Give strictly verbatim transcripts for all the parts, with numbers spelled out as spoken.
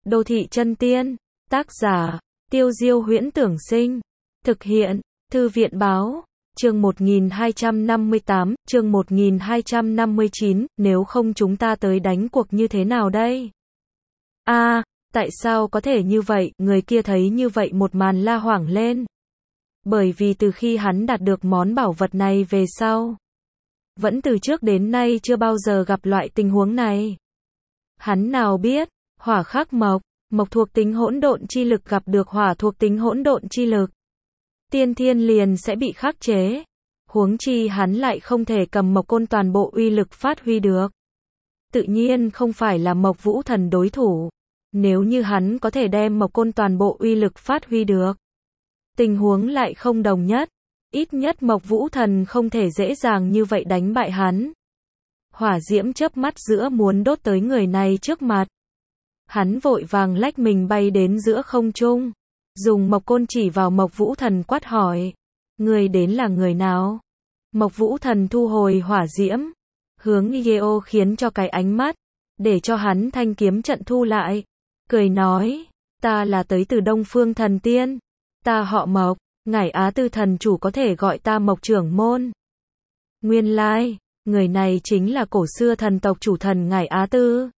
Đô thị chân tiên. Tác giả, Tiêu Diêu Huyễn Tưởng Sinh. Thực hiện, Thư viện Báo. Chương một nghìn hai trăm năm mươi tám, chương một nghìn hai trăm năm mươi chín, nếu không chúng ta tới đánh cuộc như thế nào đây? A, à, tại sao có thể như vậy? Người kia thấy như vậy một màn la hoảng lên. Bởi vì từ khi hắn đạt được món bảo vật này về sau, vẫn từ trước đến nay chưa bao giờ gặp loại tình huống này. Hắn nào biết, hỏa khắc mộc, mộc thuộc tính hỗn độn chi lực gặp được hỏa thuộc tính hỗn độn chi lực, tiên thiên liền sẽ bị khắc chế. Huống chi hắn lại không thể cầm mộc côn toàn bộ uy lực phát huy được. Tự nhiên không phải là Mộc Vũ Thần đối thủ. Nếu như hắn có thể đem mộc côn toàn bộ uy lực phát huy được, tình huống lại không đồng nhất. Ít nhất Mộc Vũ Thần không thể dễ dàng như vậy đánh bại hắn. Hỏa diễm chớp mắt giữa muốn đốt tới người này trước mặt. Hắn vội vàng lách mình bay đến giữa không trung, dùng mộc côn chỉ vào Mộc Vũ Thần quát hỏi: người đến là người nào? Mộc Vũ Thần thu hồi hỏa diễm, hướng Yeo khiến cho cái ánh mắt, để cho hắn thanh kiếm trận thu lại, cười nói: ta là tới từ Đông Phương Thần Tiên, ta họ Mộc, ngải Á Tư thần chủ có thể gọi ta Mộc trưởng môn. Nguyên lai, người này chính là cổ xưa thần tộc chủ thần ngải Á Tư.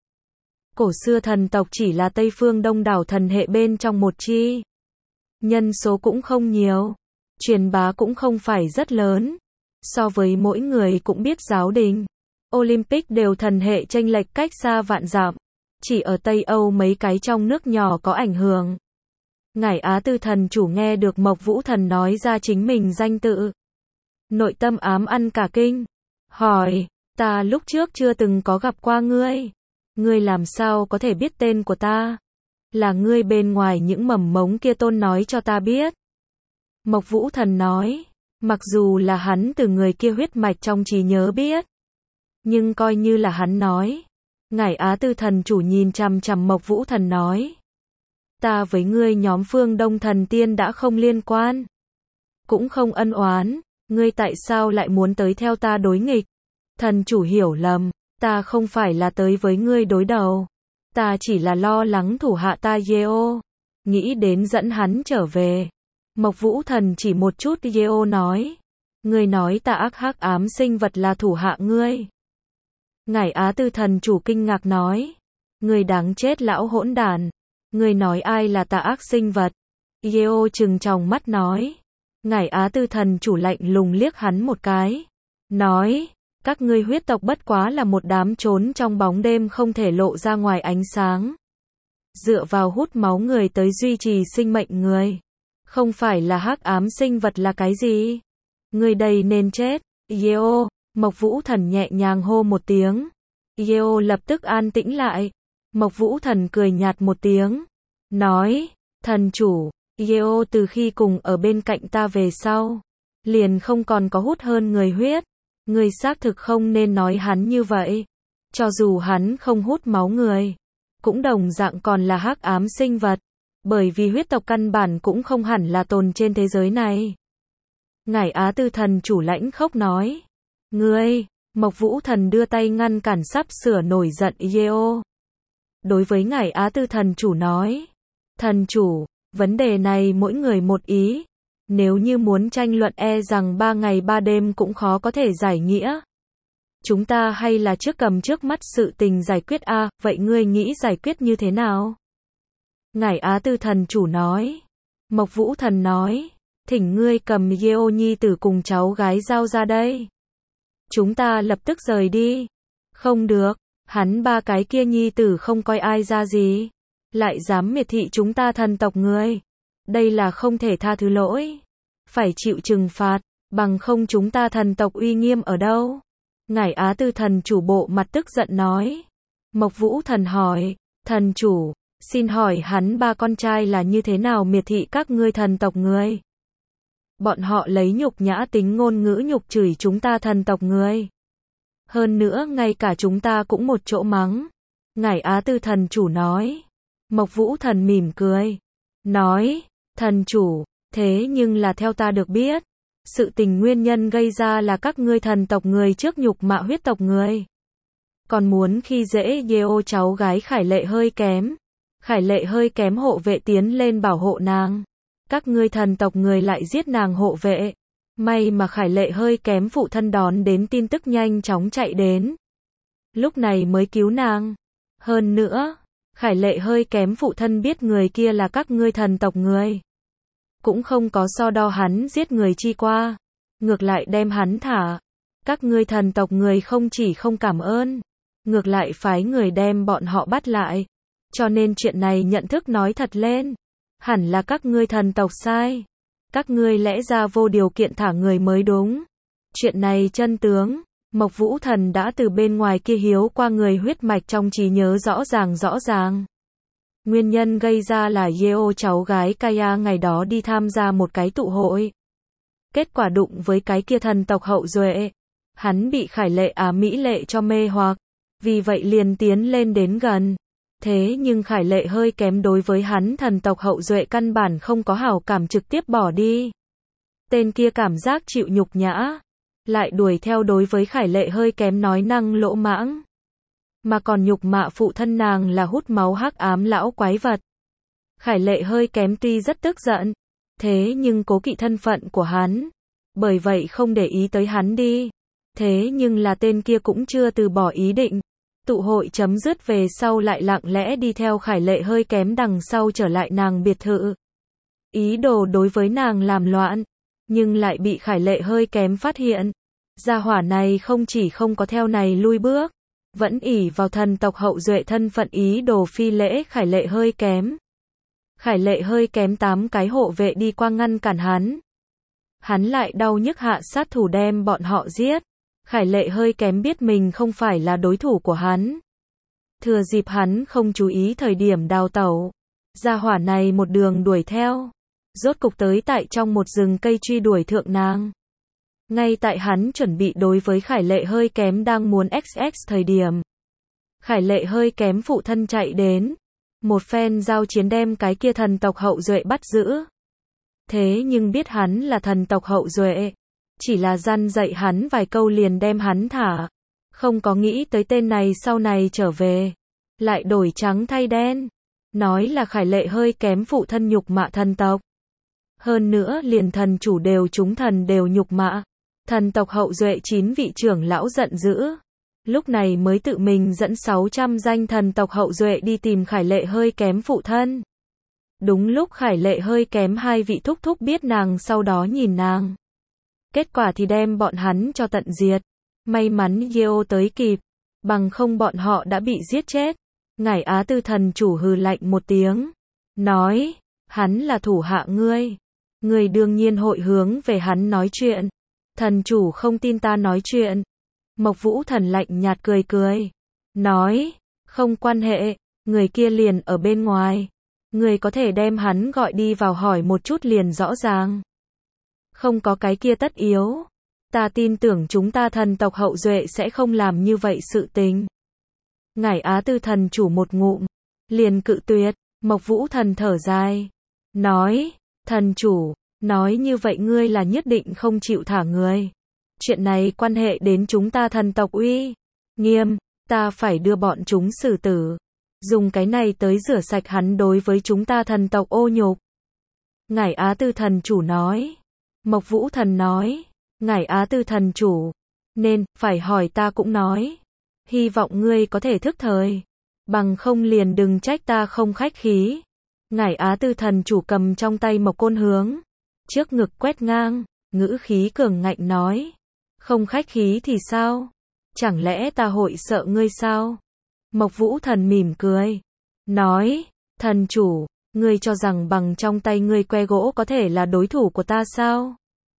Cổ xưa thần tộc chỉ là Tây phương đông đảo thần hệ bên trong một chi. Nhân số cũng không nhiều, truyền bá cũng không phải rất lớn. So với mỗi người cũng biết giáo đình, Olympic đều thần hệ chênh lệch cách xa vạn dặm. Chỉ ở Tây Âu mấy cái trong nước nhỏ có ảnh hưởng. Ngải Á Tư thần chủ nghe được Mộc Vũ Thần nói ra chính mình danh tự, nội tâm ám ăn cả kinh, hỏi: ta lúc trước chưa từng có gặp qua ngươi, ngươi làm sao có thể biết tên của ta? Là ngươi bên ngoài những mầm mống kia tôn nói cho ta biết. Mộc Vũ Thần nói, mặc dù là hắn từ người kia huyết mạch trong trí nhớ biết, nhưng coi như là hắn nói. Ngải Á Tư thần chủ nhìn chằm chằm Mộc Vũ Thần nói: ta với ngươi nhóm Phương Đông Thần Tiên đã không liên quan, cũng không ân oán, ngươi tại sao lại muốn tới theo ta đối nghịch? Thần chủ hiểu lầm, ta không phải là tới với ngươi đối đầu, ta chỉ là lo lắng thủ hạ ta Yeo, nghĩ đến dẫn hắn trở về. Mộc Vũ Thần chỉ một chút Yeo nói: ngươi nói ta ác hắc ám sinh vật là thủ hạ ngươi? Ngải Á Tư thần chủ kinh ngạc nói: ngươi đáng chết lão hỗn đản, ngươi nói ai là tà ác sinh vật? Yeo trừng tròng mắt nói. Ngải Á Tư thần chủ lạnh lùng liếc hắn một cái, nói: các ngươi huyết tộc bất quá là một đám trốn trong bóng đêm không thể lộ ra ngoài ánh sáng, dựa vào hút máu người tới duy trì sinh mệnh người, không phải là hắc ám sinh vật là cái gì? Ngươi đây nên chết. Yeo, Mộc Vũ Thần nhẹ nhàng hô một tiếng. Yeo lập tức an tĩnh lại. Mộc Vũ Thần cười nhạt một tiếng, nói: thần chủ, Yeo từ khi cùng ở bên cạnh ta về sau, liền không còn có hút hơn người huyết. Người xác thực không nên nói hắn như vậy. Cho dù hắn không hút máu người, cũng đồng dạng còn là hắc ám sinh vật, bởi vì huyết tộc căn bản cũng không hẳn là tồn trên thế giới này. Ngải Á Tư thần chủ lãnh khốc nói: ngươi! Mộc Vũ Thần đưa tay ngăn cản sắp sửa nổi giận Yeo. Đối với Ngải Á Tư thần chủ nói: thần chủ, vấn đề này mỗi người một ý. Nếu như muốn tranh luận e rằng ba ngày ba đêm cũng khó có thể giải nghĩa. Chúng ta hay là trước cầm trước mắt sự tình giải quyết a, à, vậy ngươi nghĩ giải quyết như thế nào? Ngải Á Tư thần chủ nói. Mộc Vũ Thần nói: thỉnh ngươi cầm Yeo nhi tử cùng cháu gái giao ra đây. Chúng ta lập tức rời đi. Không được, hắn ba cái kia nhi tử không coi ai ra gì, lại dám miệt thị chúng ta thần tộc người. Đây là không thể tha thứ lỗi, phải chịu trừng phạt, bằng không chúng ta thần tộc uy nghiêm ở đâu? Ngải Á Tư thần chủ bộ mặt tức giận nói. Mộc Vũ Thần hỏi: thần chủ, xin hỏi hắn ba con trai là như thế nào miệt thị các ngươi thần tộc người? Bọn họ lấy nhục nhã tính ngôn ngữ nhục chửi chúng ta thần tộc người. Hơn nữa ngay cả chúng ta cũng một chỗ mắng. Ngải Á Tư thần chủ nói. Mộc Vũ Thần mỉm cười, nói: thần chủ, thế nhưng là theo ta được biết, sự tình nguyên nhân gây ra là các ngươi thần tộc người trước nhục mạ huyết tộc người, còn muốn khi dễ Yeo cháu gái Khải Lệ hơi kém. Khải Lệ hơi kém hộ vệ tiến lên bảo hộ nàng. Các ngươi thần tộc người lại giết nàng hộ vệ. May mà Khải Lệ hơi kém phụ thân đón đến tin tức nhanh chóng chạy đến. Lúc này mới cứu nàng. Hơn nữa, Khải Lệ hơi kém phụ thân biết người kia là các ngươi thần tộc người. Cũng không có so đo hắn giết người chi qua. Ngược lại đem hắn thả. Các ngươi thần tộc người không chỉ không cảm ơn. Ngược lại phái người đem bọn họ bắt lại. Cho nên chuyện này nhận thức nói thật lên. Hẳn là các ngươi thần tộc sai. Các ngươi lẽ ra vô điều kiện thả người mới đúng. Chuyện này chân tướng. Mộc Vũ Thần đã từ bên ngoài kia hiếu qua người huyết mạch trong trí nhớ rõ ràng rõ ràng. Nguyên nhân gây ra là Yeo cháu gái Kaya ngày đó đi tham gia một cái tụ hội. Kết quả đụng với cái kia thần tộc hậu duệ. Hắn bị Khải Lệ Á mỹ lệ cho mê hoặc. Vì vậy liền tiến lên đến gần. Thế nhưng Khải Lệ hơi kém đối với hắn thần tộc hậu duệ căn bản không có hảo cảm trực tiếp bỏ đi. Tên kia cảm giác chịu nhục nhã. Lại đuổi theo đối với Khải Lệ hơi kém nói năng lỗ mãng. Mà còn nhục mạ phụ thân nàng là hút máu hắc ám lão quái vật. Khải Lệ hơi kém tuy rất tức giận. Thế nhưng cố kỵ thân phận của hắn. Bởi vậy không để ý tới hắn đi. Thế nhưng là tên kia cũng chưa từ bỏ ý định. Tụ hội chấm dứt về sau lại lặng lẽ đi theo Khải Lệ hơi kém đằng sau trở lại nàng biệt thự. Ý đồ đối với nàng làm loạn. Nhưng lại bị Khải Lệ hơi kém phát hiện. Gia hỏa này không chỉ không có theo này lui bước. Vẫn ỷ vào thần tộc hậu duệ thân phận ý đồ phi lễ Khải Lệ hơi kém. Khải Lệ hơi kém tám cái hộ vệ đi qua ngăn cản hắn. Hắn lại đau nhức hạ sát thủ đem bọn họ giết. Khải Lệ hơi kém biết mình không phải là đối thủ của hắn. Thừa dịp hắn không chú ý thời điểm đào tẩu. Gia hỏa này một đường đuổi theo. Rốt cục tới tại trong một rừng cây truy đuổi thượng nàng. Ngay tại hắn chuẩn bị đối với Khải Lệ hơi kém đang muốn ích ích thời điểm. Khải Lệ hơi kém phụ thân chạy đến. Một phen giao chiến đem cái kia thần tộc hậu duệ bắt giữ. Thế nhưng biết hắn là thần tộc hậu duệ. Chỉ là răn dạy hắn vài câu liền đem hắn thả. Không có nghĩ tới tên này sau này trở về. Lại đổi trắng thay đen. Nói là Khải Lệ hơi kém phụ thân nhục mạ thần tộc. Hơn nữa liền thần chủ đều chúng thần đều nhục mạ. Thần tộc hậu duệ chín vị trưởng lão giận dữ. Lúc này mới tự mình dẫn sáu trăm danh thần tộc hậu duệ đi tìm Khải Lệ hơi kém phụ thân. Đúng lúc Khải Lệ hơi kém hai vị thúc thúc biết nàng sau đó nhìn nàng. Kết quả thì đem bọn hắn cho tận diệt. May mắn Yeo tới kịp. Bằng không bọn họ đã bị giết chết. Ngải Á Tư thần chủ hừ lạnh một tiếng. Nói, hắn là thủ hạ ngươi. Ngươi đương nhiên hội hướng về hắn nói chuyện. Thần chủ không tin ta nói chuyện. Mộc Vũ Thần lạnh nhạt cười cười. Nói, không quan hệ, người kia liền ở bên ngoài. Người có thể đem hắn gọi đi vào hỏi một chút liền rõ ràng. Không có cái kia tất yếu. Ta tin tưởng chúng ta thần tộc hậu duệ sẽ không làm như vậy sự tình. Ngải Á Tư thần chủ một ngụm. Liền cự tuyệt. Mộc Vũ Thần thở dài. Nói, thần chủ, nói như vậy ngươi là nhất định không chịu thả người. Chuyện này quan hệ đến chúng ta thần tộc uy nghiêm, ta phải đưa bọn chúng xử tử. Dùng cái này tới rửa sạch hắn đối với chúng ta thần tộc ô nhục. Ngải Á Tư thần chủ nói. Mộc Vũ Thần nói. Ngải Á Tư thần chủ. Nên, phải hỏi ta cũng nói. Hy vọng ngươi có thể thức thời. Bằng không liền đừng trách ta không khách khí. Ngải Á Tư thần chủ cầm trong tay một côn hướng. Trước ngực quét ngang, ngữ khí cường ngạnh nói. Không khách khí thì sao? Chẳng lẽ ta hội sợ ngươi sao? Mộc Vũ Thần mỉm cười. Nói, thần chủ, ngươi cho rằng bằng trong tay ngươi que gỗ có thể là đối thủ của ta sao?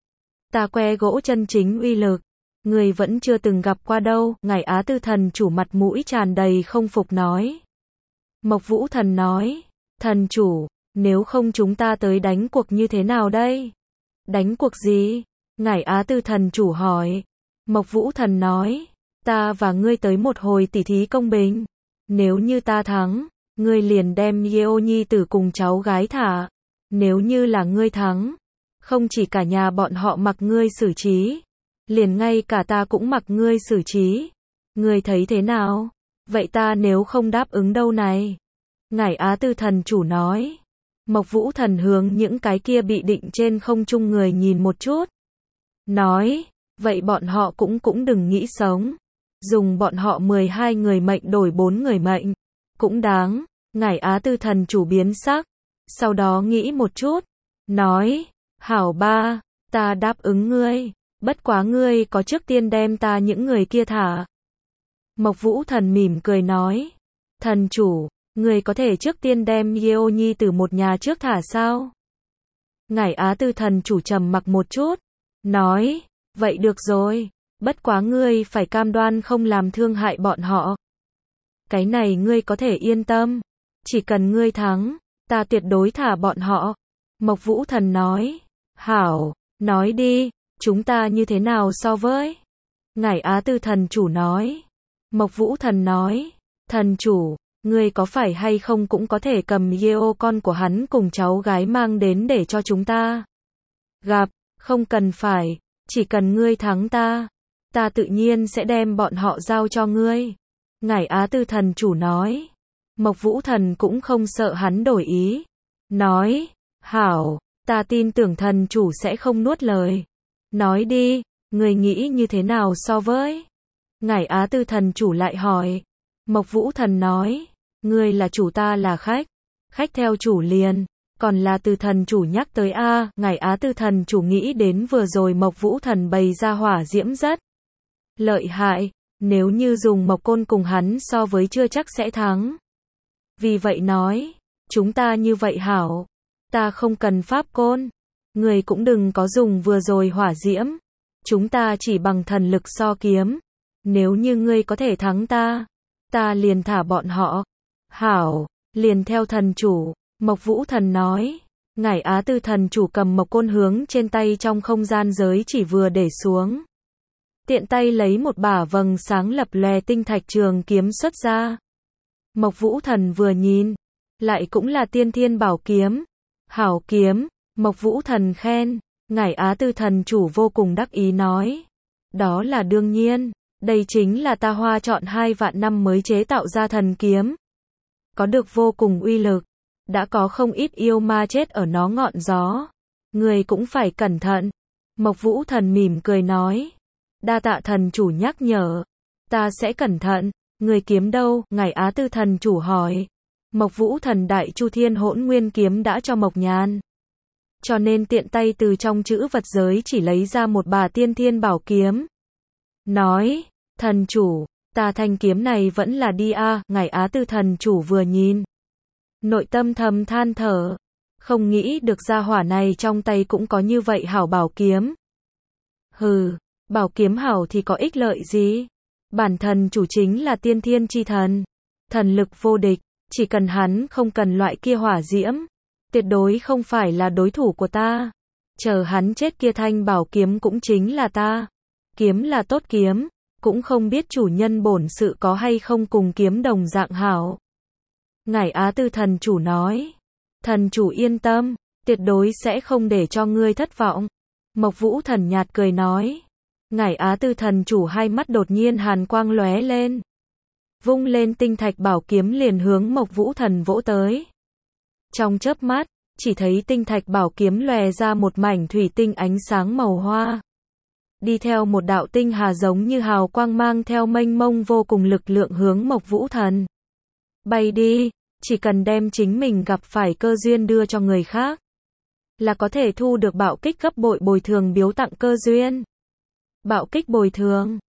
Ta que gỗ chân chính uy lực. Ngươi vẫn chưa từng gặp qua đâu. Ngải Á Tư thần chủ mặt mũi tràn đầy không phục nói. Mộc Vũ Thần nói. Thần chủ, nếu không chúng ta tới đánh cuộc như thế nào đây? Đánh cuộc gì? Ngải Á Tư thần chủ hỏi. Mộc Vũ Thần nói. Ta và ngươi tới một hồi tỉ thí công bình. Nếu như ta thắng, ngươi liền đem Yeo nhi tử cùng cháu gái thả. Nếu như là ngươi thắng, không chỉ cả nhà bọn họ mặc ngươi xử trí, liền ngay cả ta cũng mặc ngươi xử trí. Ngươi thấy thế nào? Vậy ta nếu không đáp ứng đâu này? Ngải Á Tư thần chủ nói. Mộc Vũ Thần hướng những cái kia bị định trên không trung người nhìn một chút. Nói, vậy bọn họ cũng cũng đừng nghĩ sống. Dùng bọn họ mười hai người mệnh đổi bốn người mệnh. Cũng đáng. Ngải Á Tư thần chủ biến sắc. Sau đó nghĩ một chút. Nói, hảo ba, ta đáp ứng ngươi. Bất quá ngươi có trước tiên đem ta những người kia thả. Mộc Vũ Thần mỉm cười nói. Thần chủ, người có thể trước tiên đem Yeo Nhi từ một nhà trước thả sao? Ngải Á Tư thần chủ trầm mặc một chút. Nói, vậy được rồi. Bất quá ngươi phải cam đoan không làm thương hại bọn họ. Cái này ngươi có thể yên tâm. Chỉ cần ngươi thắng, ta tuyệt đối thả bọn họ. Mộc Vũ Thần nói. Hảo, nói đi, chúng ta như thế nào so với? Ngải Á Tư thần chủ nói. Mộc Vũ Thần nói. Thần chủ, ngươi có phải hay không cũng có thể cầm Yeo con của hắn cùng cháu gái mang đến để cho chúng ta gặp, không cần phải, chỉ cần ngươi thắng ta, ta tự nhiên sẽ đem bọn họ giao cho ngươi. Ngải Á Tư thần chủ nói. Mộc Vũ Thần cũng không sợ hắn đổi ý. Nói, hảo, ta tin tưởng thần chủ sẽ không nuốt lời. Nói đi, ngươi nghĩ như thế nào so với? Ngải Á Tư thần chủ lại hỏi. Mộc Vũ Thần nói, ngươi là chủ ta là khách, khách theo chủ liền, còn là Tư thần chủ nhắc tới a, à, Ngải Á Tư thần chủ nghĩ đến vừa rồi Mộc Vũ Thần bày ra hỏa diễm rất lợi hại, nếu như dùng Mộc Côn cùng hắn so với chưa chắc sẽ thắng. Vì vậy nói, chúng ta như vậy hảo, ta không cần pháp côn, người cũng đừng có dùng vừa rồi hỏa diễm, chúng ta chỉ bằng thần lực so kiếm, nếu như ngươi có thể thắng ta, ta liền thả bọn họ. Hảo, liền theo thần chủ. Mộc Vũ Thần nói. Ngải Á Tư thần chủ cầm Mộc Côn hướng trên tay trong không gian giới chỉ vừa để xuống. Tiện tay lấy một bả vầng sáng lập lòe tinh thạch trường kiếm xuất ra. Mộc Vũ Thần vừa nhìn, lại cũng là tiên thiên bảo kiếm. Hảo kiếm, Mộc Vũ Thần khen. Ngải Á Tư thần chủ vô cùng đắc ý nói. Đó là đương nhiên, đây chính là ta hoa chọn hai vạn năm mới chế tạo ra thần kiếm. Có được vô cùng uy lực, đã có không ít yêu ma chết ở nó ngọn gió. Người cũng phải cẩn thận. Mộc Vũ Thần mỉm cười nói. Đa tạ thần chủ nhắc nhở, ta sẽ cẩn thận. Người kiếm đâu? Ngải Á Tư thần chủ hỏi. Mộc Vũ Thần Đại Chu Thiên Hỗn Nguyên kiếm đã cho Mộc Nhàn, cho nên tiện tay từ trong chữ vật giới chỉ lấy ra một bà tiên thiên bảo kiếm. Nói, thần chủ, ta thanh kiếm này vẫn là đi a. À. Ngải Á Tư thần chủ vừa nhìn, nội tâm thầm than thở, không nghĩ được gia hỏa này trong tay cũng có như vậy hảo bảo kiếm. Hừ, bảo kiếm hảo thì có ích lợi gì? Bản thần chủ chính là tiên thiên chi thần, thần lực vô địch, chỉ cần hắn không cần loại kia hỏa diễm, tuyệt đối không phải là đối thủ của ta. Chờ hắn chết kia thanh bảo kiếm cũng chính là ta. Kiếm là tốt kiếm, cũng không biết chủ nhân bổn sự có hay không cùng kiếm đồng dạng hảo. Ngải Á Tư thần chủ nói. Thần chủ yên tâm, tuyệt đối sẽ không để cho ngươi thất vọng. Mộc Vũ Thần nhạt cười nói. Ngải Á Tư thần chủ hai mắt đột nhiên hàn quang lóe lên. Vung lên tinh thạch bảo kiếm liền hướng Mộc Vũ Thần vỗ tới. Trong chớp mắt, chỉ thấy tinh thạch bảo kiếm lòe ra một mảnh thủy tinh ánh sáng màu hoa. Đi theo một đạo tinh hà giống như hào quang mang theo mênh mông vô cùng lực lượng hướng Mộc Vũ Thần. Bay đi, chỉ cần đem chính mình gặp phải cơ duyên đưa cho người khác, là có thể thu được bạo kích gấp bội bồi thường biếu tặng cơ duyên. Bạo kích bồi thường.